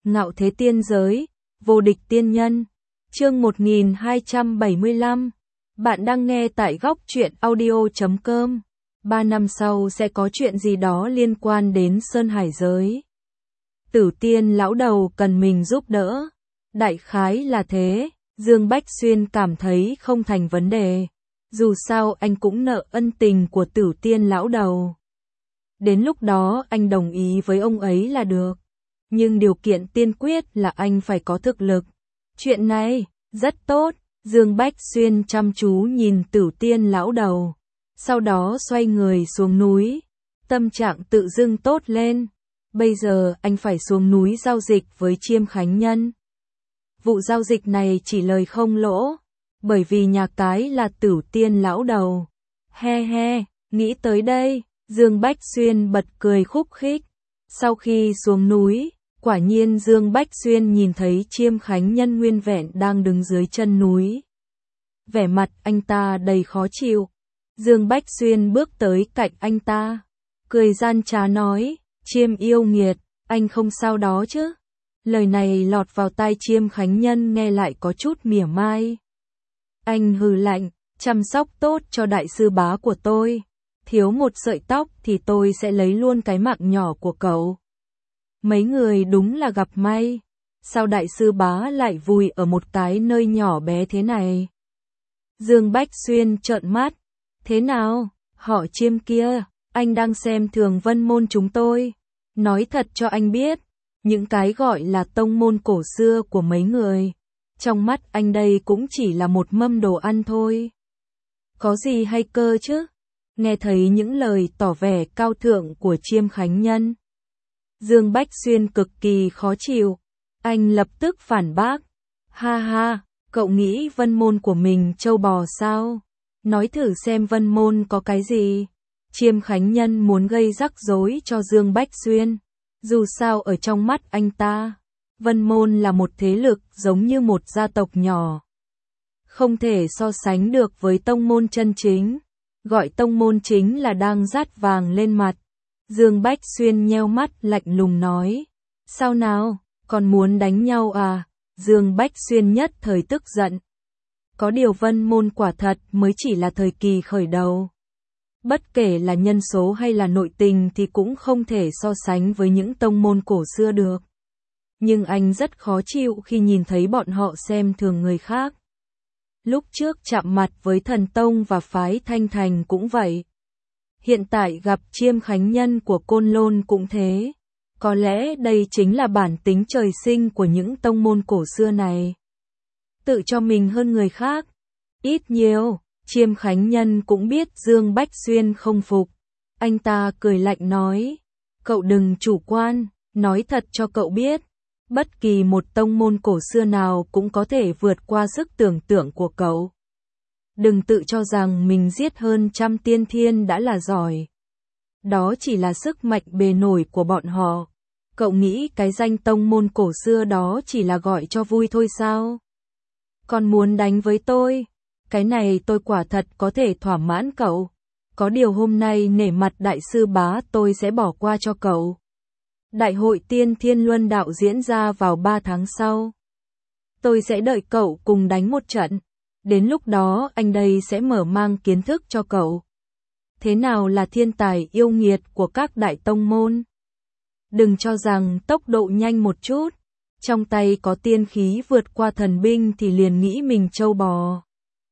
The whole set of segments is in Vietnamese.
Ngạo thế tiên giới, vô địch tiên nhân. Chương 1275. Bạn đang nghe tại góc truyện audio.com. 3 năm sau sẽ có chuyện gì đó liên quan đến Sơn Hải giới. Tử Tiên lão đầu cần mình giúp đỡ. Đại khái là thế, Dương Bách Xuyên cảm thấy không thành vấn đề. Dù sao anh cũng nợ ân tình của Tử Tiên lão đầu. Đến lúc đó anh đồng ý với ông ấy là được. Nhưng điều kiện tiên quyết là anh phải có thực lực. Chuyện này, rất tốt. Dương Bách Xuyên chăm chú nhìn Tử Tiên lão đầu. Sau đó xoay người xuống núi. Tâm trạng tự dưng tốt lên. Bây giờ anh phải xuống núi giao dịch với Chiêm Khánh Nhân. Vụ giao dịch này chỉ lời không lỗ. Bởi vì nhà cái là Tử Tiên lão đầu. He he, nghĩ tới đây, Dương Bách Xuyên bật cười khúc khích. Sau khi xuống núi, quả nhiên Dương Bách Xuyên nhìn thấy Chiêm Khánh Nhân nguyên vẹn đang đứng dưới chân núi. Vẻ mặt anh ta đầy khó chịu. Dương Bách Xuyên bước tới cạnh anh ta, cười gian trá nói, Chiêm yêu nghiệt, anh không sao đó chứ? Lời này lọt vào tai Chiêm Khánh Nhân nghe lại có chút mỉa mai. Anh hừ lạnh, chăm sóc tốt cho đại sư bá của tôi. Thiếu một sợi tóc thì tôi sẽ lấy luôn cái mạng nhỏ của cậu. Mấy người đúng là gặp may. Sao đại sư bá lại vùi ở một cái nơi nhỏ bé thế này? Dương Bách Xuyên trợn mắt. Thế nào, họ Chiêm kia, anh đang xem thường Vân môn chúng tôi. Nói thật cho anh biết, những cái gọi là tông môn cổ xưa của mấy người, trong mắt anh đây cũng chỉ là một mâm đồ ăn thôi. Có gì hay cơ chứ? Nghe thấy những lời tỏ vẻ cao thượng của Chiêm Khánh Nhân, Dương Bách Xuyên cực kỳ khó chịu. Anh lập tức phản bác. Ha ha, cậu nghĩ Vân môn của mình trâu bò sao? Nói thử xem Vân môn có cái gì? Chiêm Khánh Nhân muốn gây rắc rối cho Dương Bách Xuyên. Dù sao ở trong mắt anh ta, Vân môn là một thế lực giống như một gia tộc nhỏ. Không thể so sánh được với tông môn chân chính. Gọi tông môn chính là đang dát vàng lên mặt. Dương Bách Xuyên nheo mắt lạnh lùng nói. Sao nào, còn muốn đánh nhau à? Dương Bách Xuyên nhất thời tức giận. Có điều Vân môn quả thật mới chỉ là thời kỳ khởi đầu. Bất kể là nhân số hay là nội tình thì cũng không thể so sánh với những tông môn cổ xưa được. Nhưng anh rất khó chịu khi nhìn thấy bọn họ xem thường người khác. Lúc trước chạm mặt với Thần Tông và phái Thanh Thành cũng vậy. Hiện tại gặp Chiêm Khánh Nhân của Côn Lôn cũng thế. Có lẽ đây chính là bản tính trời sinh của những tông môn cổ xưa này. Tự cho mình hơn người khác. Ít nhiều, Chiêm Khánh Nhân cũng biết Dương Bách Xuyên không phục. Anh ta cười lạnh nói. Cậu đừng chủ quan, nói thật cho cậu biết. Bất kỳ một tông môn cổ xưa nào cũng có thể vượt qua sức tưởng tượng của cậu. Đừng tự cho rằng mình giết hơn trăm tiên thiên đã là giỏi. Đó chỉ là sức mạnh bề nổi của bọn họ. Cậu nghĩ cái danh tông môn cổ xưa đó chỉ là gọi cho vui thôi sao? Còn muốn đánh với tôi? Cái này tôi quả thật có thể thỏa mãn cậu. Có điều hôm nay nể mặt đại sư bá tôi sẽ bỏ qua cho cậu. Đại hội Tiên Thiên Luân Đạo diễn ra vào 3 tháng sau. Tôi sẽ đợi cậu cùng đánh một trận. Đến lúc đó anh đây sẽ mở mang kiến thức cho cậu. Thế nào là thiên tài yêu nghiệt của các đại tông môn? Đừng cho rằng tốc độ nhanh một chút, trong tay có tiên khí vượt qua thần binh thì liền nghĩ mình trâu bò.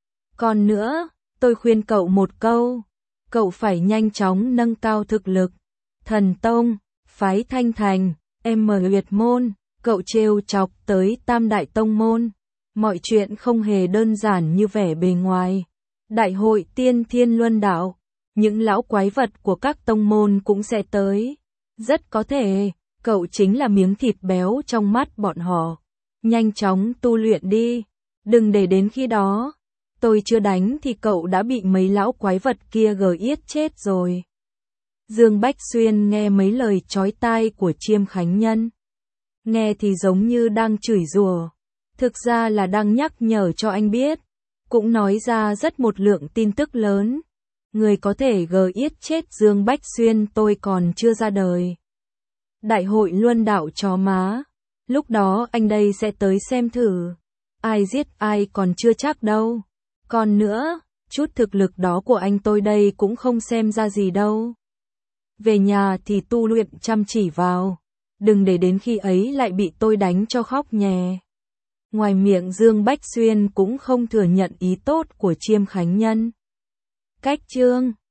Còn nữa, tôi khuyên cậu một câu, cậu phải nhanh chóng nâng cao thực lực. Thần Tông, phái Thanh Thành, Nguyệt môn, cậu trêu chọc tới tam đại tông môn. Mọi chuyện không hề đơn giản như vẻ bề ngoài. Đại hội Tiên Thiên Luân Đạo, những lão quái vật của các tông môn cũng sẽ tới. Rất có thể, cậu chính là miếng thịt béo trong mắt bọn họ. Nhanh chóng tu luyện đi, đừng để đến khi đó. Tôi chưa đánh thì cậu đã bị mấy lão quái vật kia yết chết rồi. Dương Bách Xuyên nghe mấy lời chói tai của Chiêm Khánh Nhân. Nghe thì giống như đang chửi rủa. Thực ra là đang nhắc nhở cho anh biết. Cũng nói ra rất một lượng tin tức lớn. Người có thể yết chết Dương Bách Xuyên tôi còn chưa ra đời. Đại hội Luân Đạo chó má. Lúc đó anh đây sẽ tới xem thử. Ai giết ai còn chưa chắc đâu. Còn nữa, chút thực lực đó của anh tôi đây cũng không xem ra gì đâu. Về nhà thì tu luyện chăm chỉ vào. Đừng để đến khi ấy lại bị tôi đánh cho khóc nhè. Ngoài miệng Dương Bách Xuyên cũng không thừa nhận ý tốt của Chiêm Khánh Nhân. Cách chương